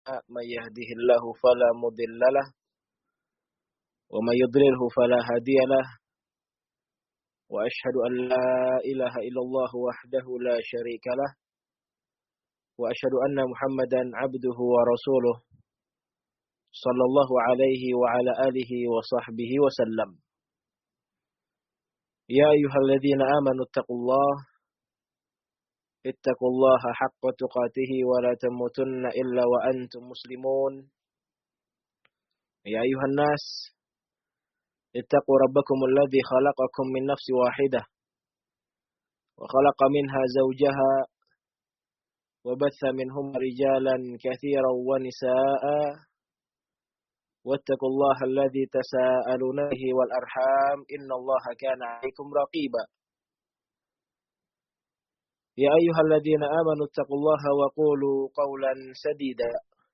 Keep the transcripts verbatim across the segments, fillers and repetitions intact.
من يهده الله فلا مضل له ومن يضلله فلا هادي له وأشهد أن لا إله إلا الله وحده لا شريك له وأشهد أن محمدا عبده ورسوله صلى الله عليه وعلى آله وصحبه وسلم. يا أيها الذين آمنوا اتقوا الله اتقوا الله حق تقاته ولا تموتن إلا وأنتم مسلمون. يا أيها الناس اتقوا ربكم الذي خلقكم من نفس واحدة وخلق منها زوجها وبث منهم رجالا كثيرا ونساء واتقوا الله الذي تساءلون به والأرحام إن الله كان عليكم رقيبا. يا أيها الذين آمنوا اتقوا الله وقولوا قولا سديدا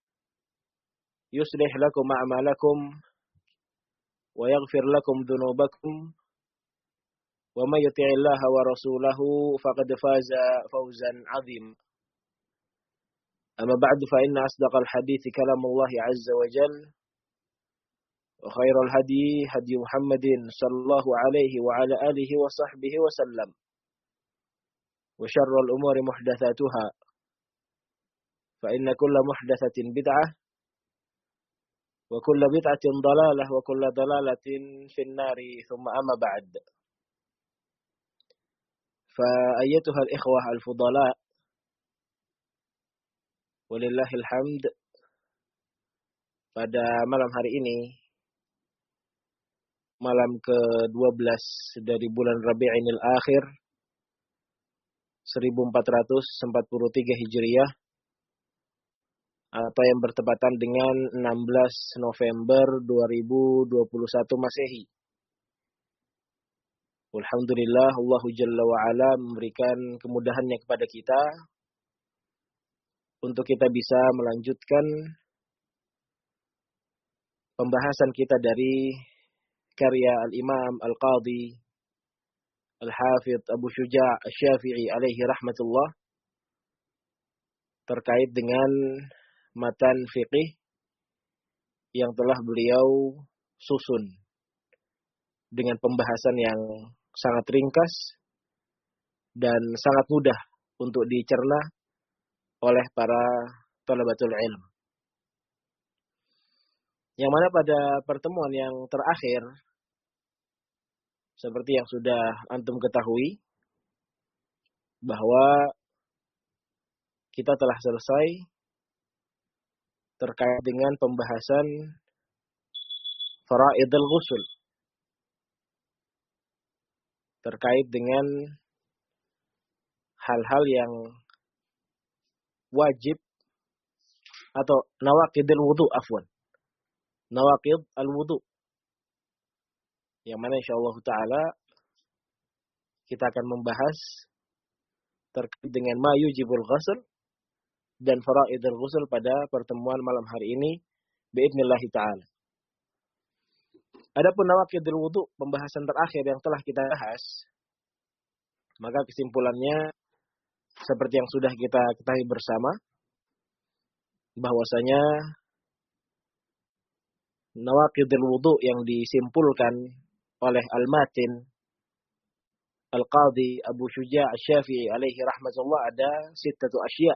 يصلح لكم أعمالكم ويغفر لكم ذنوبكم ومن يطع الله ورسوله فقد فاز فوزا عظيما. أما بعد فإن أصدق الحديث كلام الله عز وجل وخير الهدي هدي محمد صلى الله عليه وعلى آله وصحبه وسلم وشر الأمور محدثاتها فإن كل محدثة بدعة وكل بدعة ضلالة وكل ضلالة في النار ثم أما بعد. فأيتها الإخوة الفضلاء walillahil hamd, pada malam hari ini, malam ke dua belas dari bulan Rabi'inil Akhir seribu empat ratus empat puluh tiga Hijriah, atau yang bertepatan dengan enam belas November dua ribu dua puluh satu Masehi. Alhamdulillah, Allah Jalla wa'ala memberikan kemudahannya kepada kita untuk kita bisa melanjutkan pembahasan kita dari karya Al-Imam Al-Qadhi Al-Hafidh Abu Syuja' Asy-Syafi'i alaihi rahmatullah terkait dengan matan fiqih yang telah beliau susun dengan pembahasan yang sangat ringkas dan sangat mudah untuk dicerna oleh para thalabatul ilm. Yang mana pada pertemuan yang terakhir, seperti yang sudah antum ketahui, bahwa kita telah selesai terkait dengan pembahasan faraidul ghusl, terkait dengan hal-hal yang wajib atau nawaqidul wudu, afwan. Nawaqid al-wudu. Yang mana insyaallah taala kita akan membahas terkait dengan ma yujibul ghusl dan faraidul ghusl pada pertemuan malam hari ini biidznillah taala. Adapun nawaqidul wudu, pembahasan terakhir yang telah kita bahas, maka kesimpulannya seperti yang sudah kita ketahui bersama, bahwasanya nawaqidul wudu yang disimpulkan oleh Al-Matin Al-Qadhi Abu Syuja' Asy-Syafi'i alaihi rahmatullah ada sittatu asya'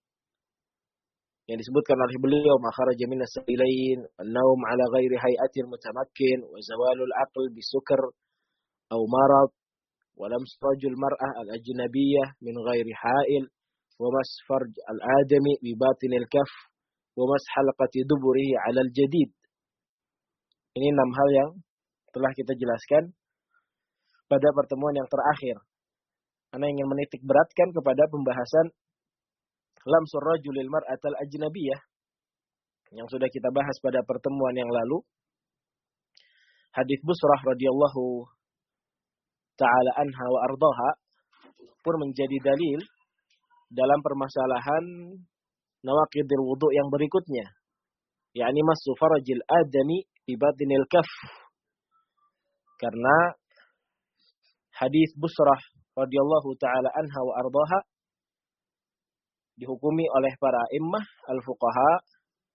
yang disebutkan oleh beliau: ma kharaja minas sabilain, an-naum ala ghairi hay'atil mutamakkin, wa zawalul aql bisukr aw marad, wa lams rajul mar'ah al-ajnabiyyah min ghairi ha'il, wa mas farj al-adami bi batinil kaf, wa mas halqati duburihi 'ala al-jadid. Ini enam hal yang telah kita jelaskan pada pertemuan yang terakhir. Ana ingin menitik beratkan kepada pembahasan lamsur rajulil mar'atal ajnabiyah yang sudah kita bahas pada pertemuan yang lalu. Hadis Busrah radhiyallahu ta'ala anha wa ardaha pun menjadi dalil dalam permasalahan nawaqidil wudu yang berikutnya, yakni masu farajil adami bi batinil kaf. Karena hadis Busrah radhiyallahu ta'ala anha wa ardaha dihukumi oleh para immah al-fuqaha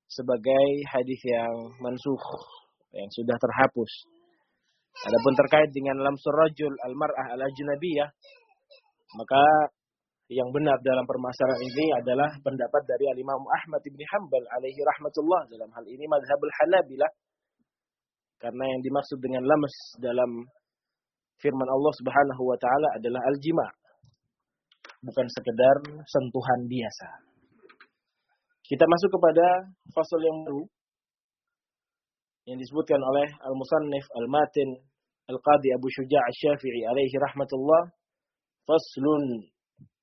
sebagai hadis yang mansukh, yang sudah terhapus. Adapun terkait dengan lamsur rajul al-mar'ah al-ajnabiyah, maka yang benar dalam permasalahan ini adalah pendapat dari Al-Imam Ahmad ibn Hanbal alaihi rahmatullah, dalam hal ini mazhabul Hanabilah. Karena yang dimaksud dengan lams dalam firman Allah Subhanahu wa taala adalah al-jima', bukan sekedar sentuhan biasa. Kita masuk kepada fasal yang baru yang disebutkan oleh al-musannif al-matin al-qadi Abu Syuja' asy-Syafi'i alaihi rahmatullah. Faslun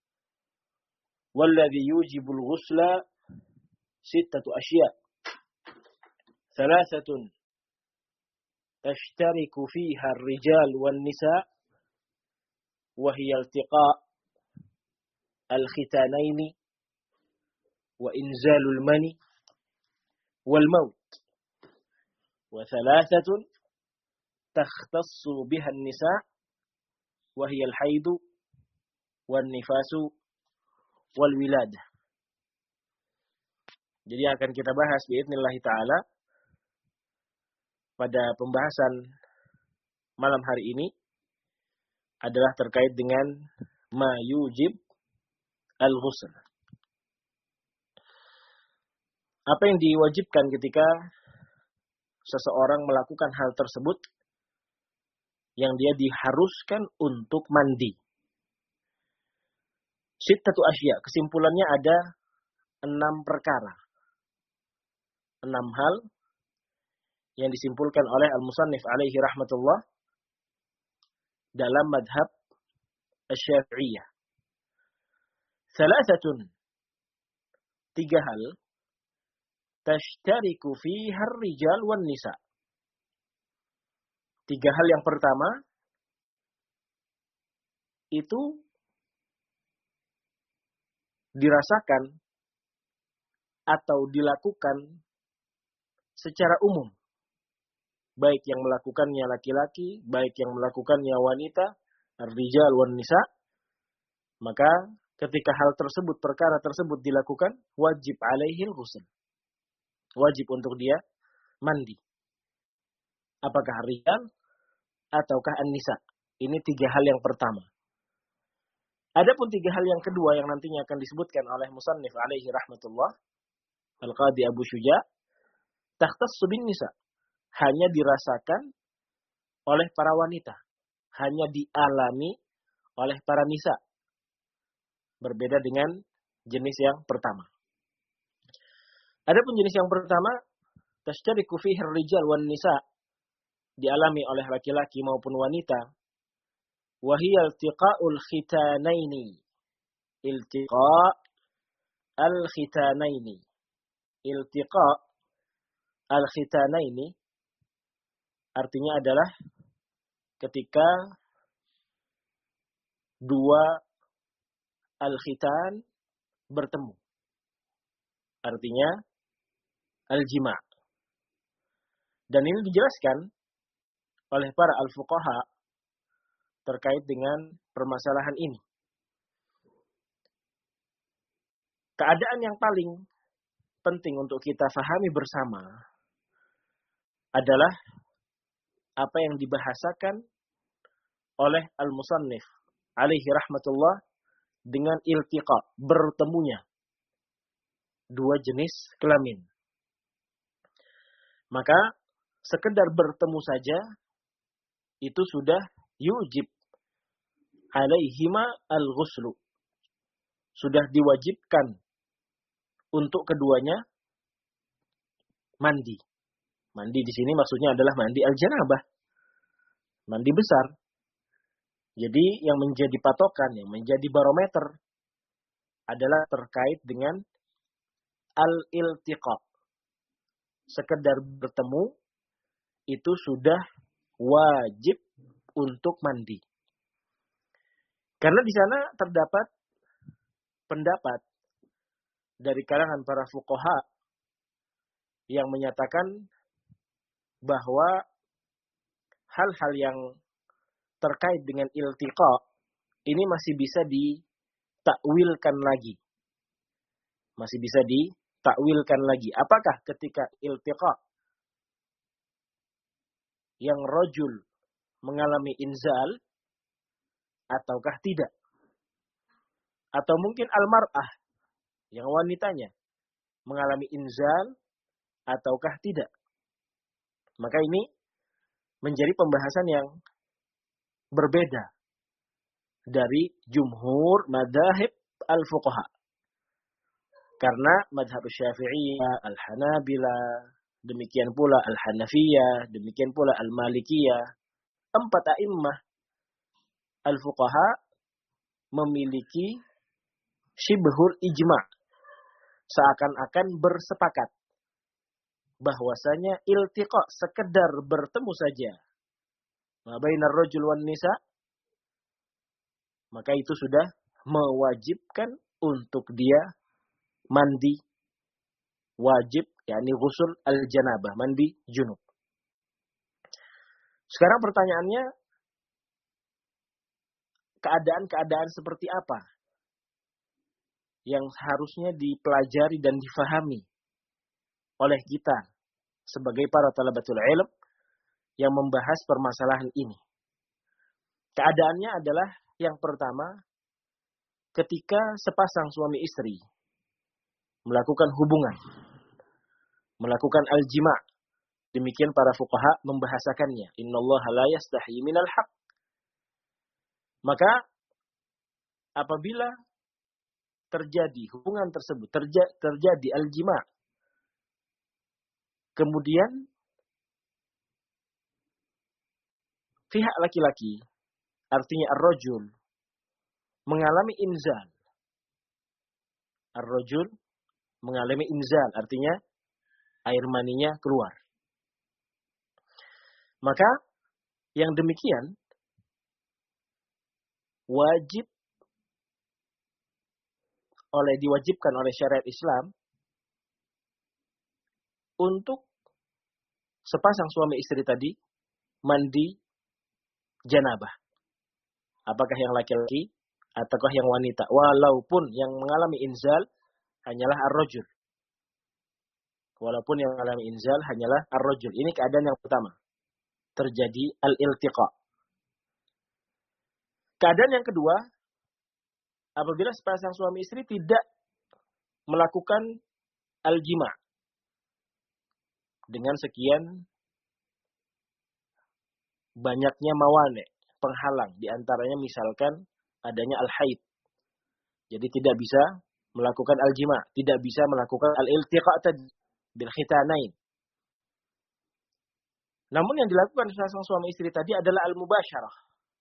والذي يوجب الغسل ستة أشياء ثلاثة تشترك فيها الرجال والنساء وهي التقاء الختانين وإنزال المني والموت، وثلاثة تختص بها النساء وهي الحيض والنفاس wal wiladah. Jadi akan kita bahas biidznillah taala pada pembahasan malam hari ini adalah terkait dengan ma yujib al-ghusl. Apa yang diwajibkan ketika seseorang melakukan hal tersebut yang dia diharuskan untuk mandi. Sittatu asya, kesimpulannya ada enam perkara. Enam hal yang disimpulkan oleh al-musannif alaihi rahmatullah dalam madhab asy-syafi'iyah. Salasatun, tiga hal, tashtariku fiha ar-rijal wan nisa. Tiga hal yang pertama itu dirasakan atau dilakukan secara umum. Baik yang melakukannya laki-laki, baik yang melakukannya wanita, ar-rijal wan nisa. Maka ketika hal tersebut, perkara tersebut dilakukan, wajib alaihil ghusl. Wajib untuk dia mandi. Apakah ar-rijal ataukah an-nisa? Ini tiga hal yang pertama. Adapun tiga hal yang kedua yang nantinya akan disebutkan oleh musannif alaihi rahmatullah al-qadi Abu Syuja', takhtassu bin nisa, hanya dirasakan oleh para wanita, hanya dialami oleh para nisa. Berbeda dengan jenis yang pertama. Adapun jenis yang pertama, tashtariku fihi ar-rijal wan nisa, dialami oleh laki-laki maupun wanita. Wahiyya iltiqa'ul khitanaini. Iltiqa' al-khitanaini. Iltiqa' al-khitanaini artinya adalah ketika dua al-khitan bertemu. Artinya al-jima'. Dan ini dijelaskan oleh para al-fuqaha terkait dengan permasalahan ini. Keadaan yang paling penting untuk kita fahami bersama adalah apa yang dibahasakan oleh al-musannif alaihi rahmatullah dengan iltiqa, bertemunya dua jenis kelamin. Maka sekedar bertemu saja itu sudah yujib alaihima al-ghuslu. Sudah diwajibkan untuk keduanya mandi. Mandi di sini maksudnya adalah mandi al-janabah. Mandi besar. Jadi yang menjadi patokan, yang menjadi barometer adalah terkait dengan al-iltiqa. Sekedar bertemu itu sudah wajib untuk mandi. Karena di sana terdapat pendapat dari kalangan para fuqaha yang menyatakan bahwa hal-hal yang terkait dengan iltiqa ini masih bisa ditakwilkan lagi. Masih bisa takwilkan lagi. Apakah ketika iltiqa yang rajul mengalami inzal ataukah tidak? Atau mungkin al-mar'ah yang wanitanya mengalami inzal ataukah tidak? Maka ini menjadi pembahasan yang berbeda dari jumhur madzhab al-fuqaha. Karena madhab Syafi'iyah, al-Hanabilah, demikian pula al-Hanafiyah, demikian pula al-Malikiyah, empat a'immah al-fuqaha memiliki syibhul ijma', seakan-akan bersepakat bahwasanya iltiqa sekedar bertemu saja ma bainar rajul wan nisa, maka itu sudah mewajibkan untuk dia mandi wajib, yakni ghusl al-janabah, mandi junub. Sekarang pertanyaannya, keadaan-keadaan seperti apa yang harusnya dipelajari dan difahami oleh kita sebagai para talabatul ilm yang membahas permasalahan ini? Keadaannya adalah yang pertama, ketika sepasang suami istri melakukan hubungan, melakukan al-jima', demikian para fuqaha membahasakannya, innallaha la yastahyi minal haq. Maka apabila terjadi hubungan tersebut, terja, terjadi al-jima', kemudian pihak laki-laki, artinya ar-rajul, mengalami inzal. Ar-rajul mengalami inzal, artinya air maninya keluar. Maka yang demikian wajib oleh diwajibkan oleh syariat Islam untuk sepasang suami istri tadi mandi janabah. Apakah yang laki-laki ataukah yang wanita, walaupun yang mengalami inzal hanyalah ar-rajul. Walaupun yang mengalami inzal hanyalah ar-rajul. Ini keadaan yang pertama. Terjadi al-iltiqa. Keadaan yang kedua, apabila sepasang suami istri tidak melakukan al-jima' dengan sekian banyaknya mawani', penghalang, diantaranya misalkan adanya al-haid. Jadi tidak bisa melakukan al-jima', tidak bisa melakukan al-iltiqa tadi bil khitanain. Namun yang dilakukan sepasang suami istri tadi adalah al-mubasyarah.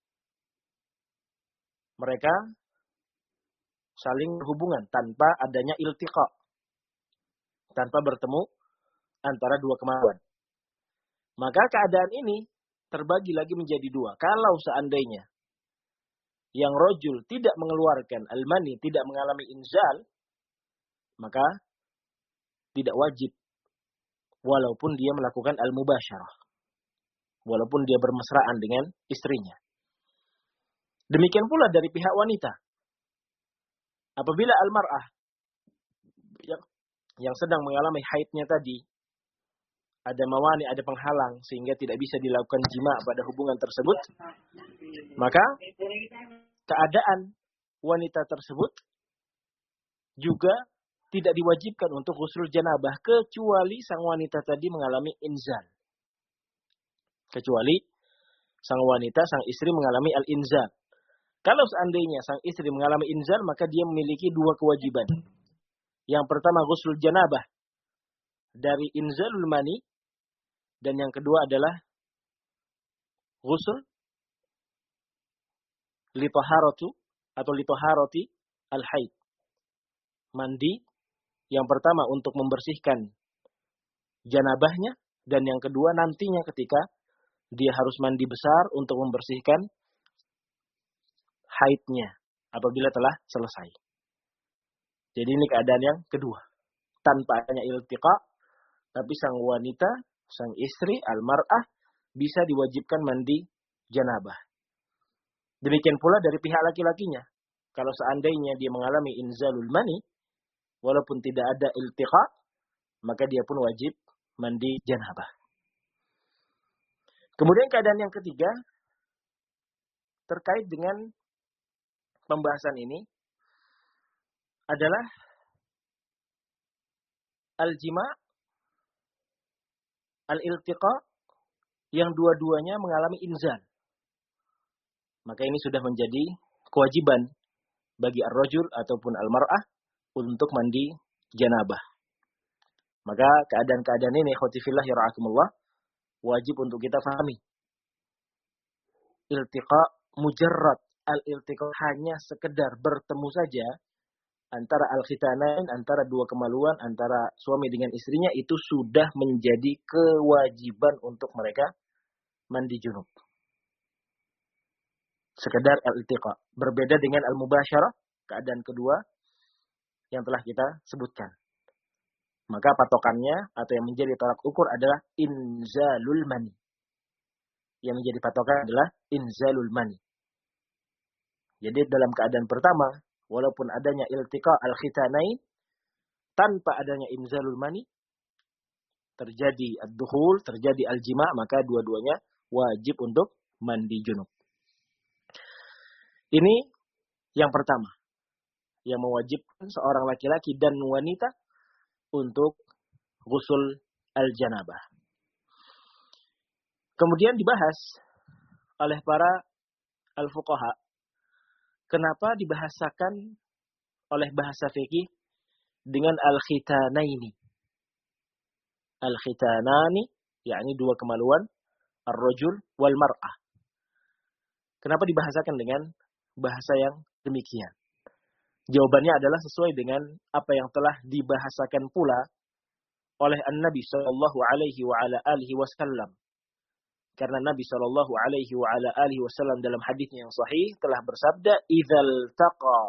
Mereka saling berhubungan tanpa adanya iltiqa, tanpa bertemu antara dua kemauan. Maka keadaan ini terbagi lagi menjadi dua. Kalau seandainya yang rajul tidak mengeluarkan al-mani, tidak mengalami inzal, maka tidak wajib walaupun dia melakukan al-mubasyarah, walaupun dia bermesraan dengan istrinya. Demikian pula dari pihak wanita. Apabila al-mar'ah yang, yang sedang mengalami haidnya tadi, ada mawani, ada penghalang, sehingga tidak bisa dilakukan jima' pada hubungan tersebut, maka keadaan wanita tersebut juga tidak diwajibkan untuk ghusl janabah, kecuali sang wanita tadi mengalami inzal. Kecuali sang wanita, sang istri mengalami al-inzal. Kalau seandainya sang istri mengalami inzal, maka dia memiliki dua kewajiban. Yang pertama ghusl janabah dari inzalul mani, dan yang kedua adalah ghusl litaharatu atau litaharati al-haid. Mandi yang pertama untuk membersihkan janabahnya, dan yang kedua nantinya ketika dia harus mandi besar untuk membersihkan haidnya apabila telah selesai. Jadi ini keadaan yang kedua. Tanpa adanya iltiqa, tapi sang wanita, sang istri, al-mar'ah, bisa diwajibkan mandi janabah. Demikian pula dari pihak laki-lakinya. Kalau seandainya dia mengalami inzalul mani, walaupun tidak ada iltiqa, maka dia pun wajib mandi janabah. Kemudian keadaan yang ketiga terkait dengan pembahasan ini adalah al-jima', al-iltiqa yang dua-duanya mengalami inzal. Maka ini sudah menjadi kewajiban bagi ar-rajul ataupun al-mar'ah untuk mandi janabah. Maka keadaan-keadaan ini ikhwati fillah ya ra'akumullah wajib untuk kita fahami. Iltiqa mujarrad, al-iltiqa hanya sekedar bertemu saja antara al-khitanain, antara dua kemaluan, antara suami dengan istrinya, itu sudah menjadi kewajiban untuk mereka mandi junub. Sekedar al-iltiqa. Berbeda dengan al-mubasyarah, keadaan kedua yang telah kita sebutkan. Maka patokannya atau yang menjadi tolak ukur adalah inzalul mani. Yang menjadi patokan adalah inzalul mani. Jadi dalam keadaan pertama, walaupun adanya iltiqa al-khitanain, tanpa adanya inzalul mani, terjadi ad-dukhul, terjadi al-jima', maka dua-duanya wajib untuk mandi junub. Ini yang pertama, yang mewajibkan seorang laki-laki dan wanita untuk ghusl al-janabah. Kemudian dibahas oleh para al-fuqaha, kenapa dibahasakan oleh bahasa fikih dengan al-khitanaini. Al-khitanani, yakni dua kemaluan, ar-rajul wal mar'ah. Kenapa dibahasakan dengan bahasa yang demikian? Jawabannya adalah sesuai dengan apa yang telah dibahasakan pula oleh An-Nabi sallallahu alaihi wa ala alihi wasallam. Karena Nabi sallallahu alaihi wa ala alihi wasallam dalam hadisnya yang sahih telah bersabda, "Idzal taqa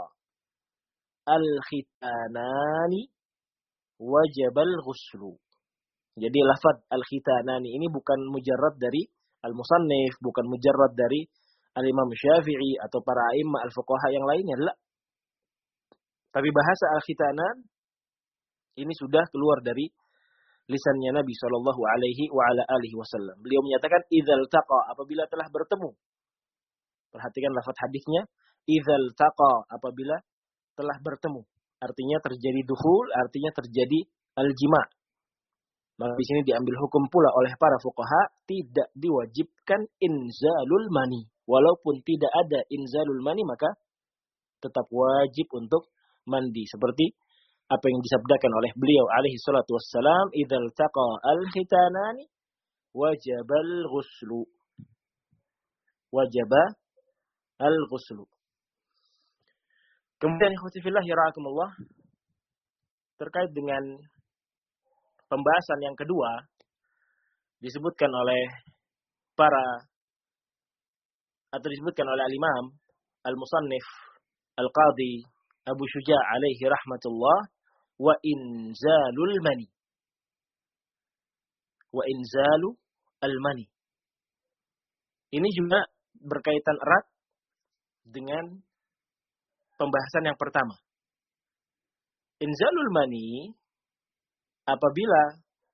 al-khitanani wajibal ghuslu." Jadi lafaz al-khitanani ini bukan mujarrad dari al-musannif, bukan mujarrad dari al-Imam Syafi'i atau para a'immah al-fuqaha yang lainnya, la. Tapi bahasa al-khitanan ini sudah keluar dari lisannya Nabi sallallahu alaihi wa ala alihi wasallam. Beliau menyatakan idzal taqa, apabila telah bertemu. Perhatikan lafaz hadisnya, idzal taqa, apabila telah bertemu. Artinya terjadi dukhul, artinya terjadi al-jima'. Maka di sini diambil hukum pula oleh para fuqaha, tidak diwajibkan inzalul mani. Walaupun tidak ada inzalul mani, maka tetap wajib untuk mandi. Seperti apa yang disabdakan oleh beliau alaihi salatu wassalam, idzal taqa al-khitanani wajabal ghuslu. Wajaba al-ghuslu. Kemudian ikhwati fillah ya ra'akumullah, terkait dengan pembahasan yang kedua disebutkan oleh para atau disebutkan oleh al-Imam al-Musannif al-Qadhi Abu Syuja' alaihi rahmatullah, wa inzalul mani. Wa inzalu al-mani. Ini juga berkaitan erat dengan pembahasan yang pertama. Inzalul mani apabila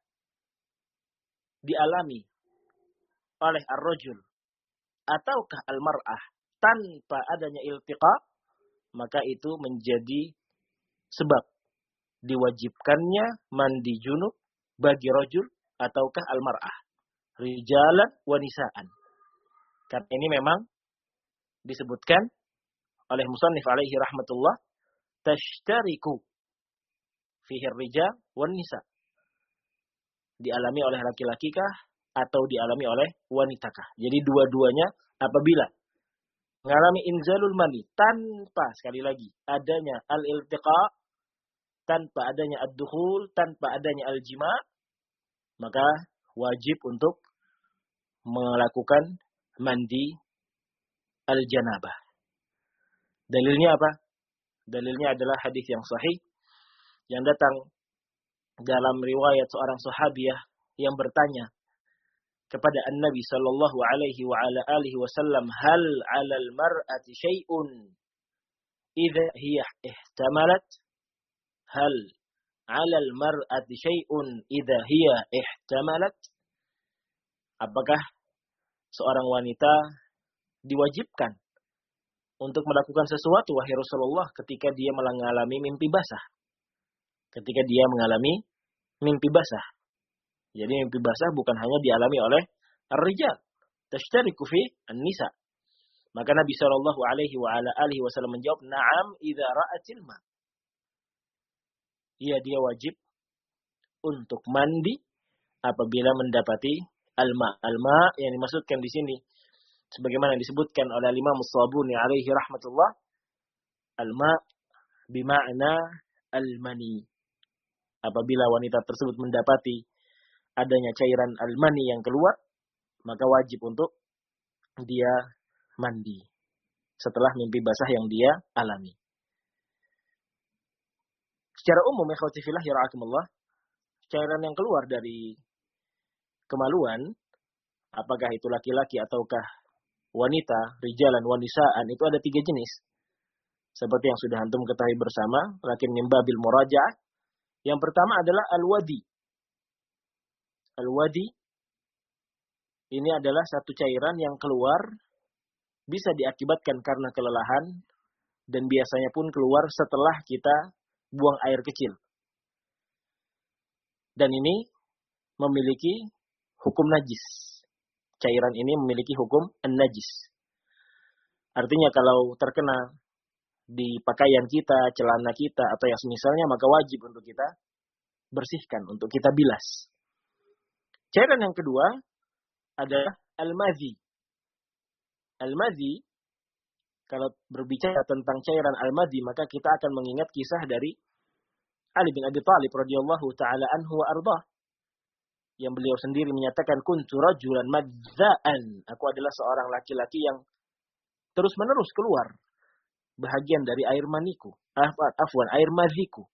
dialami oleh ar-rajul ataukah al-mar'ah tanpa adanya iltiqa, maka itu menjadi sebab diwajibkannya mandi junub bagi rajul ataukah al-mar'ah, rijalan wa nisaan. Karena ini memang disebutkan oleh musannif alaihi rahmatullah, tashtariku fihi rijal wan nisa. Dialami oleh laki-laki kah atau dialami oleh wanita kah? Jadi dua-duanya apabila mengalami inzalul mani tanpa, sekali lagi, adanya al-iltiqa, tanpa adanya ad-dukhul, tanpa adanya al-jima', maka wajib untuk melakukan mandi al-janabah. Dalilnya apa? Dalilnya adalah hadis yang sahih yang datang dalam riwayat seorang sahabiah yang bertanya kepada An-Nabi sallallahu alaihi wa ala alihi wasallam, hal 'alal mar'ati syai'un idza hiya ihtamalat? hal 'ala al-mar'ati syai'un idza hiya ihtamalat? Apakah seorang wanita diwajibkan untuk melakukan sesuatu wahai Rasulullah ketika dia mengalami mimpi basah? Ketika dia mengalami mimpi basah. Jadi mimpi basah bukan hanya dialami oleh ar-rijal, tashtariku fi an-nisa. Maka Nabi sallallahu alaihi wa ala alihi wasallam menjawab, "Na'am idza ra'atil ma." Iya, dia wajib untuk mandi apabila mendapati al-ma. Al-ma yang dimaksudkan di sini sebagaimana disebutkan oleh Imam As-Sabuni alaihi rahmatullah, al-ma bima'na al-mani. Apabila wanita tersebut mendapati adanya cairan al-mani yang keluar, maka wajib untuk dia mandi setelah mimpi basah yang dia alami. Secara umum, ikhwati fillah yara'akumullah, cairan yang keluar dari kemaluan, apakah itu laki-laki ataukah wanita, rijalan, wanisaan, itu ada tiga jenis. Seperti yang sudah antum ketahui bersama, lakin min babil muraja'ah. Yang pertama adalah al-wadi. Al-wadi ini adalah satu cairan yang keluar bisa diakibatkan karena kelelahan dan biasanya pun keluar setelah kita buang air kecil. Dan ini memiliki hukum najis. Cairan ini memiliki hukum an-najis. Artinya kalau terkena di pakaian kita, celana kita, atau yang semisalnya, maka wajib untuk kita bersihkan, untuk kita bilas. Cairan yang kedua adalah al-madhi. Al-madhi, kalau berbicara tentang cairan al-madhi, maka kita akan mengingat kisah dari Ali bin Abi Thalib radhiyallahu taala anhu wa ardah, yang beliau sendiri menyatakan, kuntu rajulan madza'an, aku adalah seorang laki-laki yang terus-menerus keluar bahagian dari air maniku, afwan, air madhiku.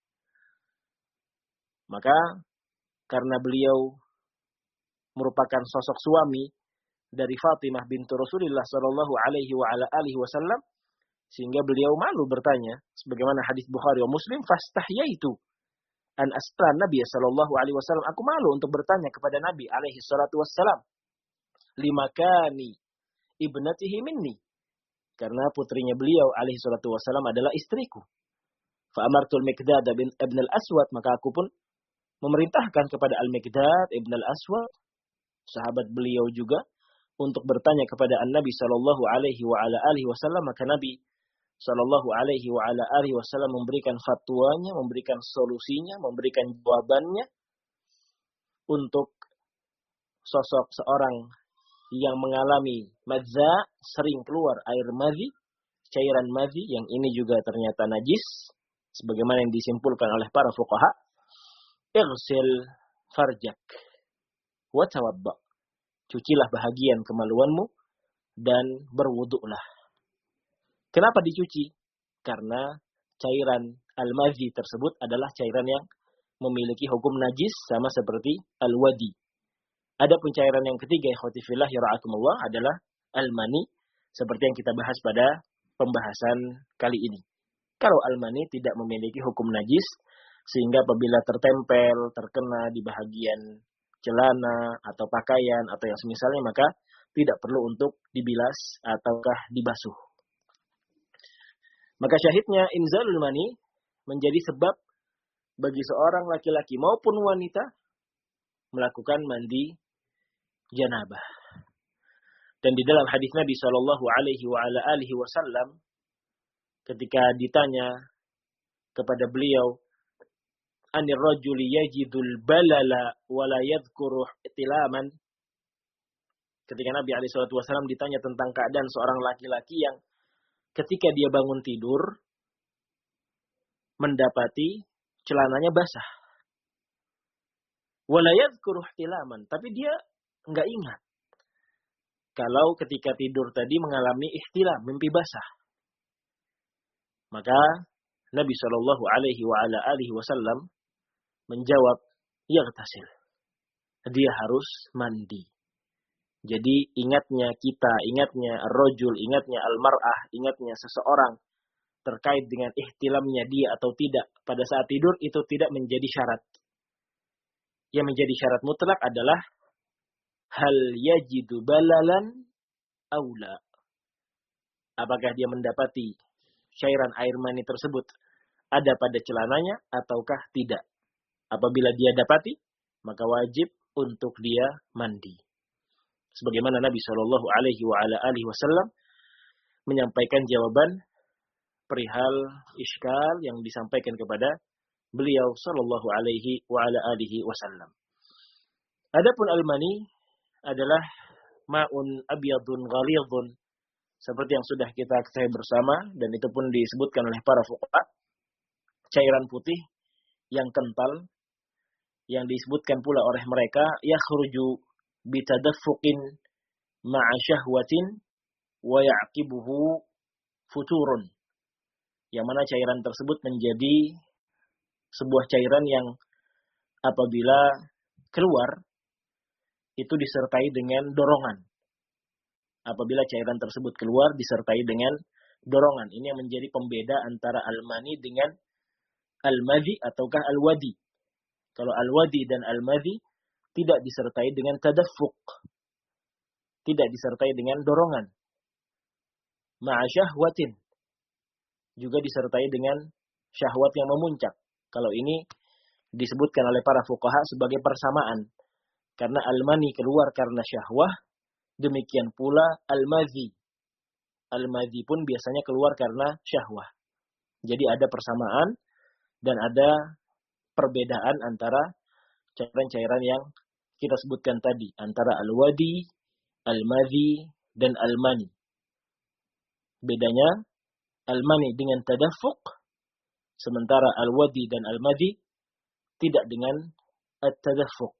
Maka karena beliau merupakan sosok suami dari Fatimah bintu Rasulullah sallallahu alaihi wa ala alihi wasallam, sehingga beliau malu bertanya, sebagaimana hadis Bukhari wa Muslim, fastahyaitu an as'ala Nabi sallallahu alaihi wasallam, aku malu untuk bertanya kepada Nabi alaihi salatu wassalam, limakani ibnatihi minni, karena putrinya beliau alaihi salatu wassalam adalah istriku. Fa amartul Miqdad bin Ibn al-Aswad, maka aku pun memerintahkan kepada Al-Miqdad Ibn al-Aswad, sahabat beliau juga, untuk bertanya kepada An-Nabi sallallahu alaihi wa ala alihi wasallam. Maka Nabi sallallahu alaihi wa ala alihi wasallam memberikan fatwanya, memberikan solusinya, memberikan jawabannya untuk sosok seorang yang mengalami madza, sering keluar air madhi, cairan madhi yang ini juga ternyata najis, sebagaimana yang disimpulkan oleh para fuqaha. Ighsil farjak wa tawadda, cucilah bahagian kemaluanmu dan berwuduklah. Kenapa dicuci? Karena cairan al-madhi tersebut adalah cairan yang memiliki hukum najis sama seperti al-wadi. Adapun cairan yang ketiga, ikhwati fillah yara'akumullah, adalah al-mani, seperti yang kita bahas pada pembahasan kali ini. Kalau al-mani tidak memiliki hukum najis, sehingga apabila tertempel, terkena di bahagian celana atau pakaian atau yang semisalnya, maka tidak perlu untuk dibilas ataukah dibasuh. Maka syahidnya, inzalul mani menjadi sebab bagi seorang laki-laki maupun wanita melakukan mandi janabah. Dan di dalam hadis Nabi sallallahu alaihi wa ala alihi wasallam, ketika ditanya kepada beliau, anir rajuli yajidul balala wa la yadhkuru ihtilaman, ketika Nabi alaihi salatu wasallam ditanya tentang keadaan seorang laki-laki yang ketika dia bangun tidur mendapati celananya basah, wa la yadhkuru ihtilaman, tapi dia enggak ingat kalau ketika tidur tadi mengalami ihtilam, mimpi basah. Maka Nabi sallallahu alaihi wa ala alihi wasallam menjawab, yaghtasil, dia harus mandi. Jadi ingatnya kita, ingatnya ar-rajul, ingatnya al-mar'ah, ingatnya seseorang terkait dengan ihtilamnya dia atau tidak pada saat tidur itu tidak menjadi syarat. Yang menjadi syarat mutlak adalah hal yajidu balalan aula. Apakah dia mendapati cairan air mani tersebut ada pada celananya ataukah tidak. Apabila dia dapati, maka wajib untuk dia mandi. Sebagaimana Nabi Shallallahu Alaihi Wasallam menyampaikan jawaban perihal iskal yang disampaikan kepada beliau Shallallahu Alaihi Wasallam. Adapun al-mani adalah ma'un abyadun ghalidhun, seperti yang sudah kita ketahui bersama dan itu pun disebutkan oleh para fuqaha, cairan putih yang kental yang disebutkan pula oleh mereka yakhruju bitadaffuqin ma'a syahwatin wa ya'qibuhu futurun, yang mana cairan tersebut menjadi sebuah cairan yang apabila keluar itu disertai dengan dorongan. Apabila cairan tersebut keluar disertai dengan dorongan. Ini yang menjadi pembeda antara al-mani dengan al-madhi ataukah al-wadi. Kalau al-wadi dan al-madhi tidak disertai dengan tadaffuq. Tidak disertai dengan dorongan. Ma'a syahwatin. Juga disertai dengan syahwat yang memuncak. Kalau ini disebutkan oleh para fuqaha sebagai persamaan. Karena al-mani keluar karena syahwah, demikian pula al-madhi. Al-madhi pun biasanya keluar karena syahwah. Jadi ada persamaan dan ada perbedaan antara cairan-cairan yang kita sebutkan tadi. Antara al-wadi, al-madhi, dan al-mani. Bedanya, al-mani dengan tadaffuq, sementara al-wadi dan al-madhi tidak dengan at-tadaffuq.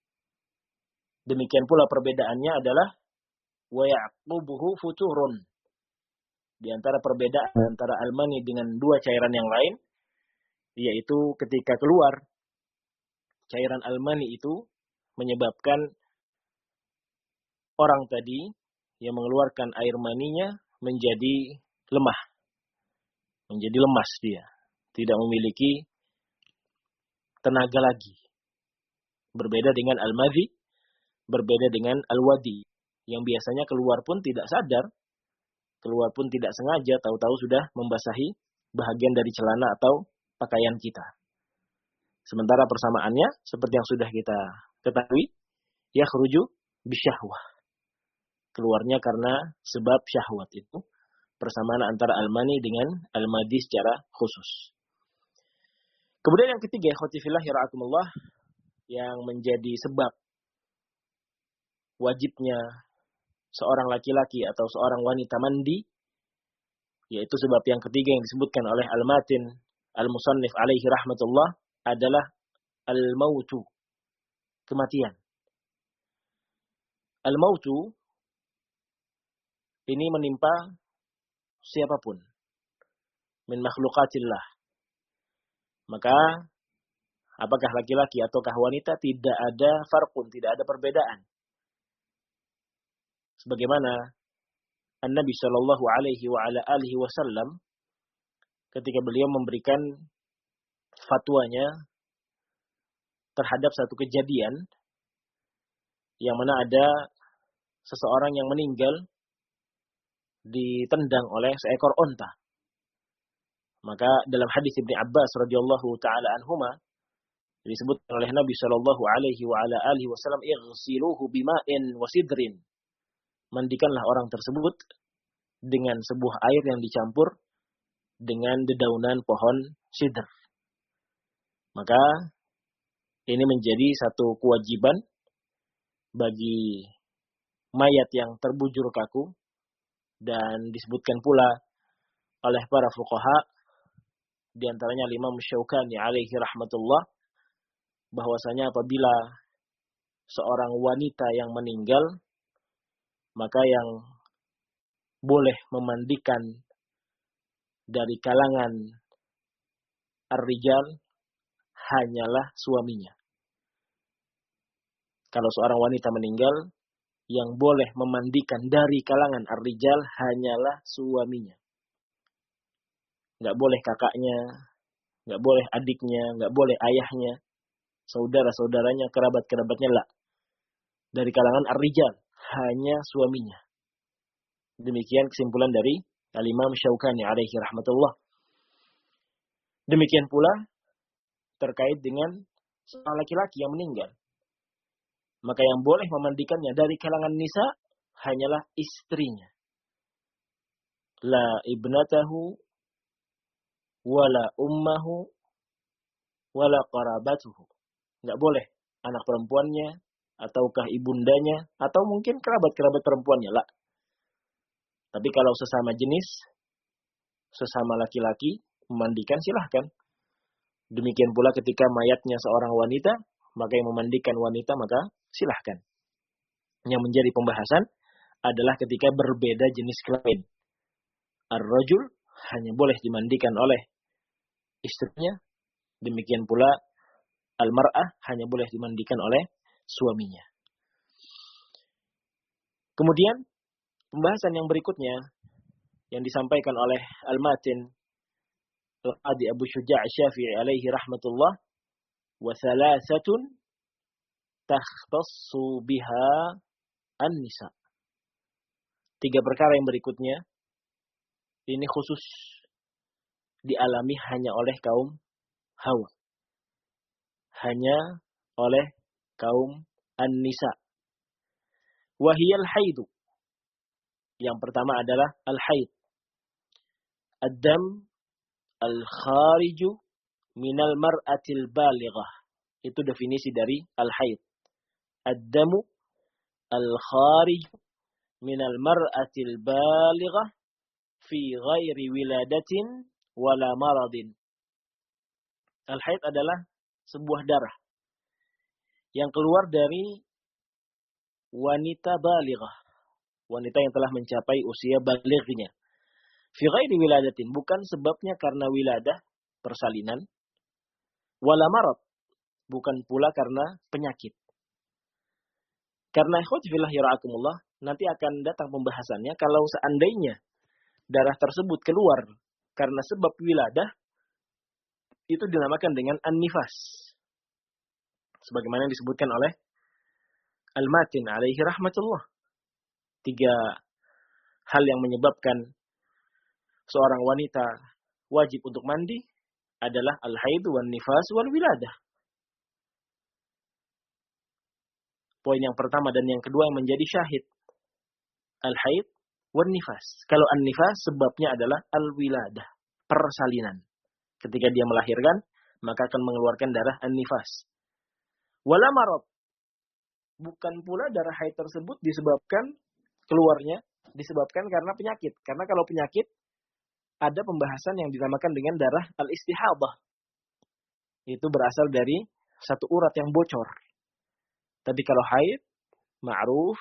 Demikian pula perbedaannya adalah wa ya'qubuhu futurun. Di antara perbedaan antara al-mani dengan dua cairan yang lain, yaitu ketika keluar cairan al-mani itu menyebabkan orang tadi yang mengeluarkan air maninya menjadi lemah. Menjadi lemas dia. Tidak memiliki tenaga lagi. Berbeda dengan al-madhi, berbeda dengan al-wadi. Yang biasanya keluar pun tidak sadar, keluar pun tidak sengaja, tahu-tahu sudah membasahi bahagian dari celana atau pakaian kita. Sementara persamaannya, seperti yang sudah kita ketahui, yakhruju bisyahwah. Keluarnya karena sebab syahwat itu. Persamaan antara al-mani dengan al-madhi secara khusus. Kemudian yang ketiga, ikhwati fillah yara'akumullah, yang menjadi sebab wajibnya seorang laki-laki atau seorang wanita mandi, yaitu sebab yang ketiga yang disebutkan oleh al-matin al-musannif alaihi rahmatullah adalah al-mautu, kematian. Al-mautu ini menimpa siapapun min makhlukatillah. Maka apakah laki-laki ataukah wanita, tidak ada farqun, tidak ada perbedaan. Sebagaimana An-Nabi Shallallahu Alaihi wa ala alihi Wasallam ketika beliau memberikan fatwanya terhadap satu kejadian yang mana ada seseorang yang meninggal ditendang oleh seekor onta. Maka dalam hadis Ibnu Abbas radhiyallahu taala anhuma disebutkan oleh Nabi Shallallahu Alaihi wa ala alihi Wasallam, "Ighsiluhu bima'in wa sidrin." Mandikanlah orang tersebut dengan sebuah air yang dicampur dengan dedaunan pohon sidr. Maka ini menjadi satu kewajiban bagi mayat yang terbujur kaku, dan disebutkan pula oleh para fuqaha, di antaranya Imam Syaukani alaihi rahmatullah, bahwasanya apabila seorang wanita yang meninggal, maka yang boleh memandikan dari kalangan ar-rijal hanyalah suaminya. Kalau seorang wanita meninggal, yang boleh memandikan dari kalangan ar-rijal hanyalah suaminya. nggak boleh kakaknya, nggak boleh adiknya, nggak boleh ayahnya, saudara-saudaranya, kerabat-kerabatnya, lah. Dari kalangan ar-rijal, hanya suaminya. Demikian kesimpulan dari Al-Imam Syaukani alaihi rahmatullah. Demikian pula terkait dengan seorang laki-laki yang meninggal. Maka yang boleh memandikannya dari kalangan nisa hanyalah istrinya. La ibnatahu wala ummahu wala qarabatuhu. Enggak boleh anak perempuannya ataukah ibundanya atau mungkin kerabat-kerabat perempuannya, lah. Tapi kalau sesama jenis, sesama laki-laki memandikan silahkan. Demikian pula ketika mayatnya seorang wanita, maka yang memandikan wanita maka silahkan. Yang menjadi pembahasan adalah ketika berbeda jenis kelamin. Ar-rajul hanya boleh dimandikan oleh istrinya, demikian pula al-mar'ah hanya boleh dimandikan oleh suaminya. Kemudian pembahasan yang berikutnya yang disampaikan oleh Al-Matin Al-Qadi Abu Syuja' Syafi'i alaihi rahmatullah, wa thalathatun takhtassu biha an-nisa. Tiga perkara yang berikutnya ini khusus dialami hanya oleh kaum Hawa. Hanya oleh kaum an-nisa. Wahiyal haidu. Yang pertama adalah al-haid. Ad-dam al-khariju minal mar'atil balighah. Itu definisi dari al-haid. Ad-damu al-khariju minal mar'atil balighah fi ghairi wiladatin wala maradin. Al-haid adalah sebuah darah yang keluar dari wanita balighah, wanita yang telah mencapai usia balighnya. Fi ghairi wiladatin, bukan sebabnya karena wiladah, persalinan, wala marad, bukan pula karena penyakit. Karena ikhwati fillah yara'akumullah, nanti akan datang pembahasannya kalau seandainya darah tersebut keluar karena sebab wiladah, itu dinamakan dengan an-nifas. Sebagaimana disebutkan oleh Al-Matin alaihi rahmatullah. Tiga hal yang menyebabkan seorang wanita wajib untuk mandi adalah al-haid wan nifas wal wiladah. Poin yang pertama dan yang kedua yang menjadi syahid. Al-haid wan nifas. Kalau an-nifas sebabnya adalah al-wiladah, persalinan. Ketika dia melahirkan, maka akan mengeluarkan darah an-nifas. Wala marad. Bukan pula darah haid tersebut disebabkan keluarnya disebabkan karena penyakit. Karena kalau penyakit ada pembahasan yang dinamakan dengan darah al-istihadah. Itu berasal dari satu urat yang bocor. Tapi kalau haid, ma'ruf,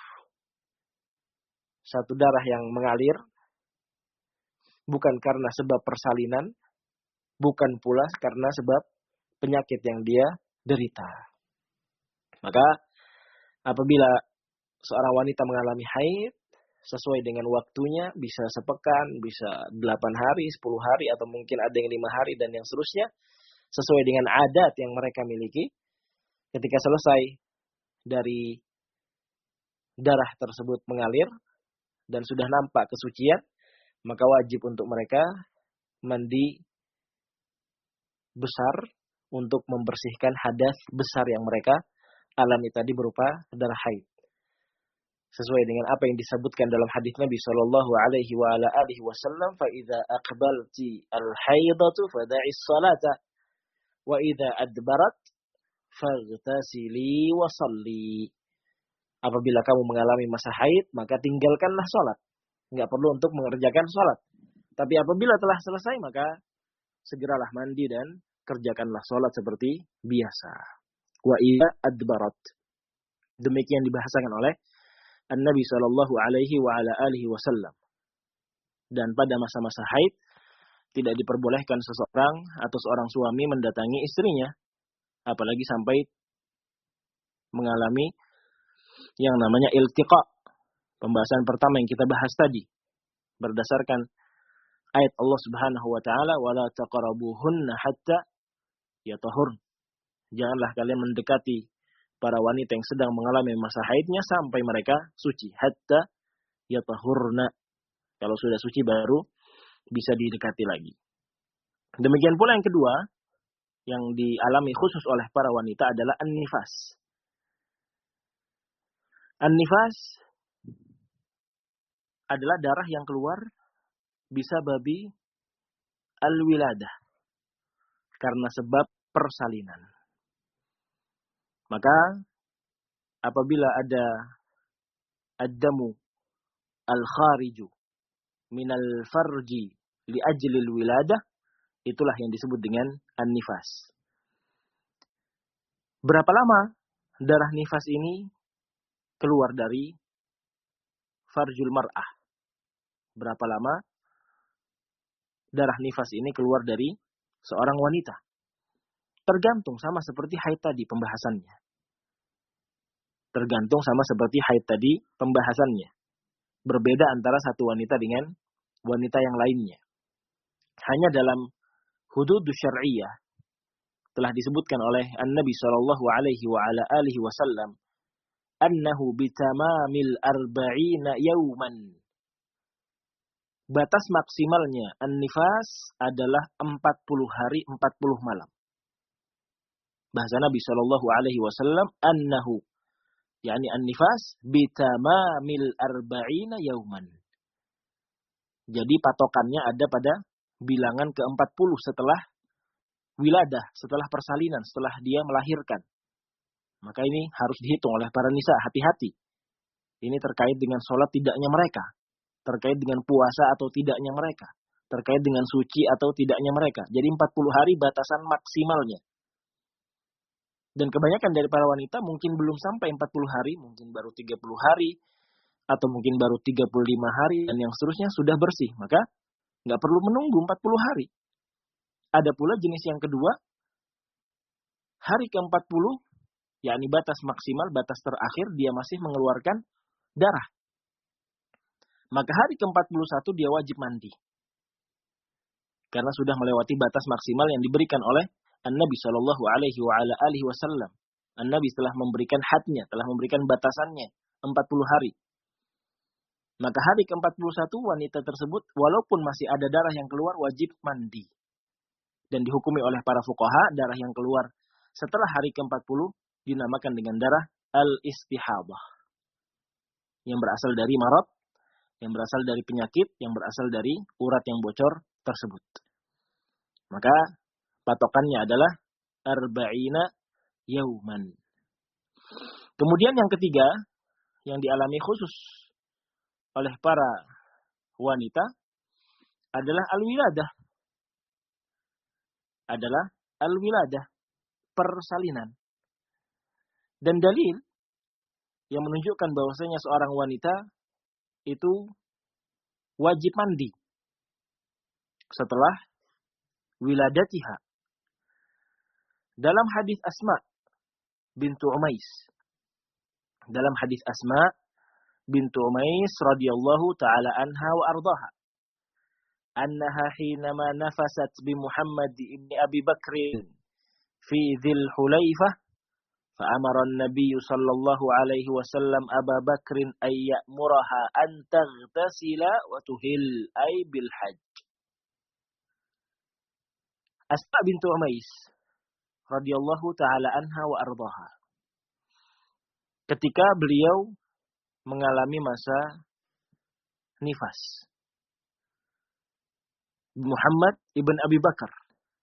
satu darah yang mengalir, bukan karena sebab persalinan, bukan pula karena sebab penyakit yang dia derita. Maka apabila seorang wanita mengalami haid, sesuai dengan waktunya, bisa sepekan, bisa delapan hari, sepuluh hari, atau mungkin ada yang lima hari, dan yang seterusnya, sesuai dengan adat yang mereka miliki, ketika selesai dari darah tersebut mengalir, dan sudah nampak kesucian, maka wajib untuk mereka mandi besar, untuk membersihkan hadas besar yang mereka alami tadi berupa darah haid. Sesuai dengan apa yang disebutkan dalam hadis Nabi sallallahu alaihi wa ala alihi wasallam, fa idza aqbalti al-haidatu fada'is salata wa idza adbarat faghtasili wa shalli. Apabila kamu mengalami masa haid, maka tinggalkanlah salat. Enggak perlu untuk mengerjakan salat. Tapi apabila telah selesai, maka segeralah mandi dan kerjakanlah salat seperti biasa. Wa idza adbarat. Demikian dibahasakan oleh An-Nabi sallallahu alaihi wa ala alihi wasallam. Dan pada masa-masa haid tidak diperbolehkan seseorang atau seorang suami mendatangi istrinya, apalagi sampai mengalami yang namanya iltiqa. Pembahasan pertama yang kita bahas tadi berdasarkan ayat Allah Subhanahu wa taala, "Wala taqrabuhunna hatta yatahurn." Janganlah kalian mendekati para wanita yang sedang mengalami masa haidnya sampai mereka suci. Hatta yatahurna. Kalau sudah suci baru bisa didekati lagi. Demikian pula yang kedua yang dialami khusus oleh para wanita adalah an-nifas. An-nifas adalah darah yang keluar bisa babi al-wiladah karena sebab persalinan. Maka apabila ada ad-damu al-khariju minal farji li ajlil wiladah, itulah yang disebut dengan an-nifas. Berapa lama darah nifas ini keluar dari farjul mar'ah? Berapa lama darah nifas ini keluar dari seorang wanita? Tergantung, sama seperti haid tadi pembahasannya. Tergantung sama seperti haid tadi pembahasannya. Berbeda antara satu wanita dengan wanita yang lainnya. Hanya dalam hudud syar'iyyah telah disebutkan oleh An-Nabi sallallahu alaihi wa ala alihi wasallam annahu bitamamil arba'ina yauman. Batas maksimalnya an-nifas adalah empat puluh hari empat puluh malam. Bahasa Nabi sallallahu alaihi wasallam annahu, yakni an-nifas bitamamil arba'ina yauman. Jadi patokannya ada pada bilangan ke empat puluh setelah wiladah, setelah persalinan, setelah dia melahirkan. Maka ini harus dihitung oleh para nisa, hati-hati. Ini terkait dengan sholat tidaknya mereka, terkait dengan puasa atau tidaknya mereka, terkait dengan suci atau tidaknya mereka. Jadi empat puluh hari batasan maksimalnya. Dan kebanyakan dari para wanita mungkin belum sampai empat puluh hari, mungkin baru tiga puluh hari, atau mungkin baru tiga puluh lima hari, dan yang seterusnya sudah bersih. Maka nggak perlu menunggu empat puluh hari. Ada pula jenis yang kedua, hari ke empat puluh, yakni batas maksimal, batas terakhir, dia masih mengeluarkan darah. Maka hari ke empat puluh satu dia wajib mandi. Karena sudah melewati batas maksimal yang diberikan oleh An-Nabi sallallahu alaihi wa ala alihi wasallam. An-Nabi telah memberikan hadnya, telah memberikan batasannya, empat puluh hari. Maka hari ke empat puluh satu wanita tersebut, walaupun masih ada darah yang keluar, wajib mandi. Dan dihukumi oleh para fuqaha, darah yang keluar setelah hari ke empat puluh dinamakan dengan darah al-istihadah. Yang berasal dari marad, yang berasal dari penyakit, yang berasal dari urat yang bocor tersebut. Maka patokannya adalah arba'ina yauman. Kemudian yang ketiga, yang dialami khusus oleh para wanita adalah al-wiladah. Adalah al-wiladah, persalinan. Dan dalil yang menunjukkan bahwasanya seorang wanita itu wajib mandi setelah wiladatiha. Dalam hadis Asma bintu Umais, dalam hadis Asma bintu Umais radhiyallahu taala anha wa ardaha, annaha hinama nafasat bi Muhammad ibn Abi Bakr fi Dzil Hulaifah, fa amara an-nabiy sallallahu alaihi wasallam Abu Bakr ay ya'muraha an taghtasila wa tuhil ay bil hajj. Asma bintu Umais radhiyallahu taala anha wa ardaha, ketika beliau mengalami masa nifas, Muhammad ibn Abi Bakar,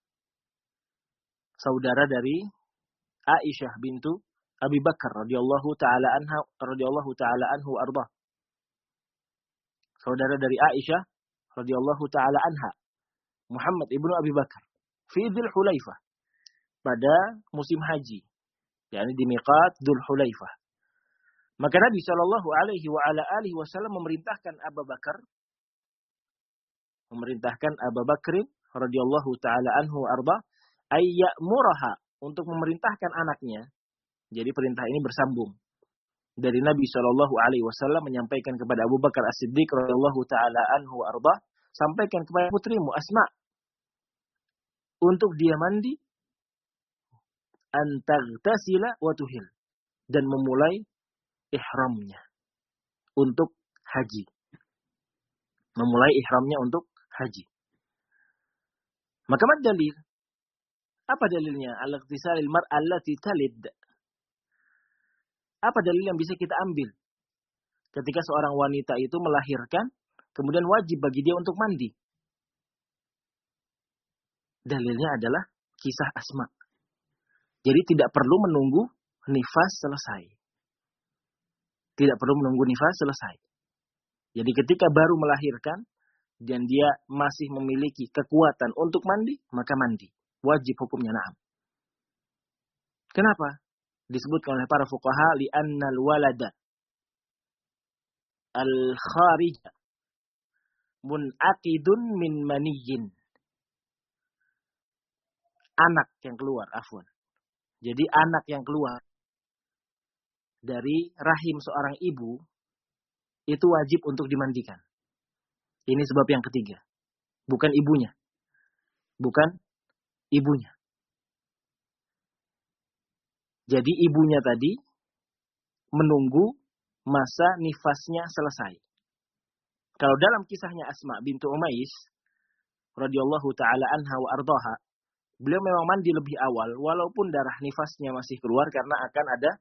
saudara dari Aisyah bintu Abi Bakar radhiyallahu taala anha radhiyallahu taala anhu arda. Saudara dari Aisyah radhiyallahu taala anha, Muhammad ibnu Abi Bakar, fi Dzul Hulaifah, pada musim haji, yakni di miqat Dzul Hulaifah. Maka Nabi sallallahu alaihi wa ala alihi wasallam memerintahkan Abu Bakar memerintahkan Abu Bakr radhiyallahu taala anhu arda ay ya'muraha, untuk memerintahkan anaknya. Jadi perintah ini bersambung dari Nabi sallallahu alaihi wasallam menyampaikan kepada Abu Bakar As-Siddiq radhiyallahu taala anhu arda sampaikan kepada putrimu Asma untuk dia mandi, antagtasila wa tuhil, dan memulai ihramnya untuk haji. Memulai ihramnya untuk haji. Maka mad dalil? Apa dalilnya? Al-ightisalil mar'a allati talid. Apa dalil yang bisa kita ambil ketika seorang wanita itu melahirkan, kemudian wajib bagi dia untuk mandi? Dalilnya adalah kisah Asma. Jadi tidak perlu menunggu nifas selesai. Tidak perlu menunggu nifas selesai. Jadi ketika baru melahirkan dan dia masih memiliki kekuatan untuk mandi, maka mandi. Wajib hukumnya na'am. Kenapa? Disebutkan oleh para fuqaha li'annal walada al-kharija mun'aqidun min maniyyin. Anak yang keluar, afwan. Jadi anak yang keluar dari rahim seorang ibu itu wajib untuk dimandikan. Ini sebab yang ketiga. Bukan ibunya. Bukan ibunya. Jadi ibunya tadi menunggu masa nifasnya selesai. Kalau dalam kisahnya Asma bintu Umais radhiyallahu taala anha wa ardaha, beliau memang mandi lebih awal walaupun darah nifasnya masih keluar karena akan ada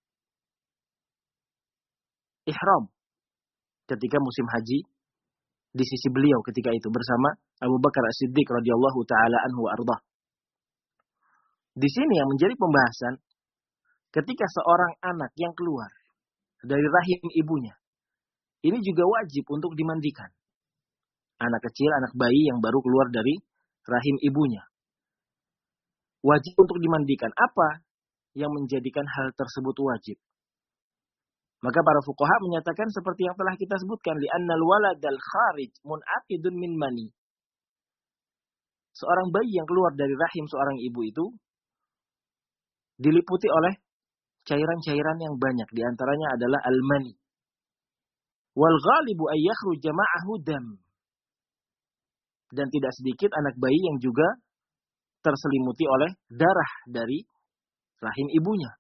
ihram ketika musim haji di sisi beliau ketika itu bersama Abu Bakar As-Siddiq radhiyallahu taala anhu wa ardah. Di sini yang menjadi pembahasan ketika seorang anak yang keluar dari rahim ibunya, ini juga wajib untuk dimandikan. Anak kecil, anak bayi yang baru keluar dari rahim ibunya. Wajib untuk dimandikan. Apa yang menjadikan hal tersebut wajib? Maka para fuqaha menyatakan seperti yang telah kita sebutkan. Li'annal waladal kharij mun'aqidun min mani. Seorang bayi yang keluar dari rahim seorang ibu itu diliputi oleh cairan-cairan yang banyak. Di antaranya adalah al-mani. Wal ghalibu ay yakhruja ma'ahu dam. Dan tidak sedikit anak bayi yang juga terselimuti oleh darah dari rahim ibunya.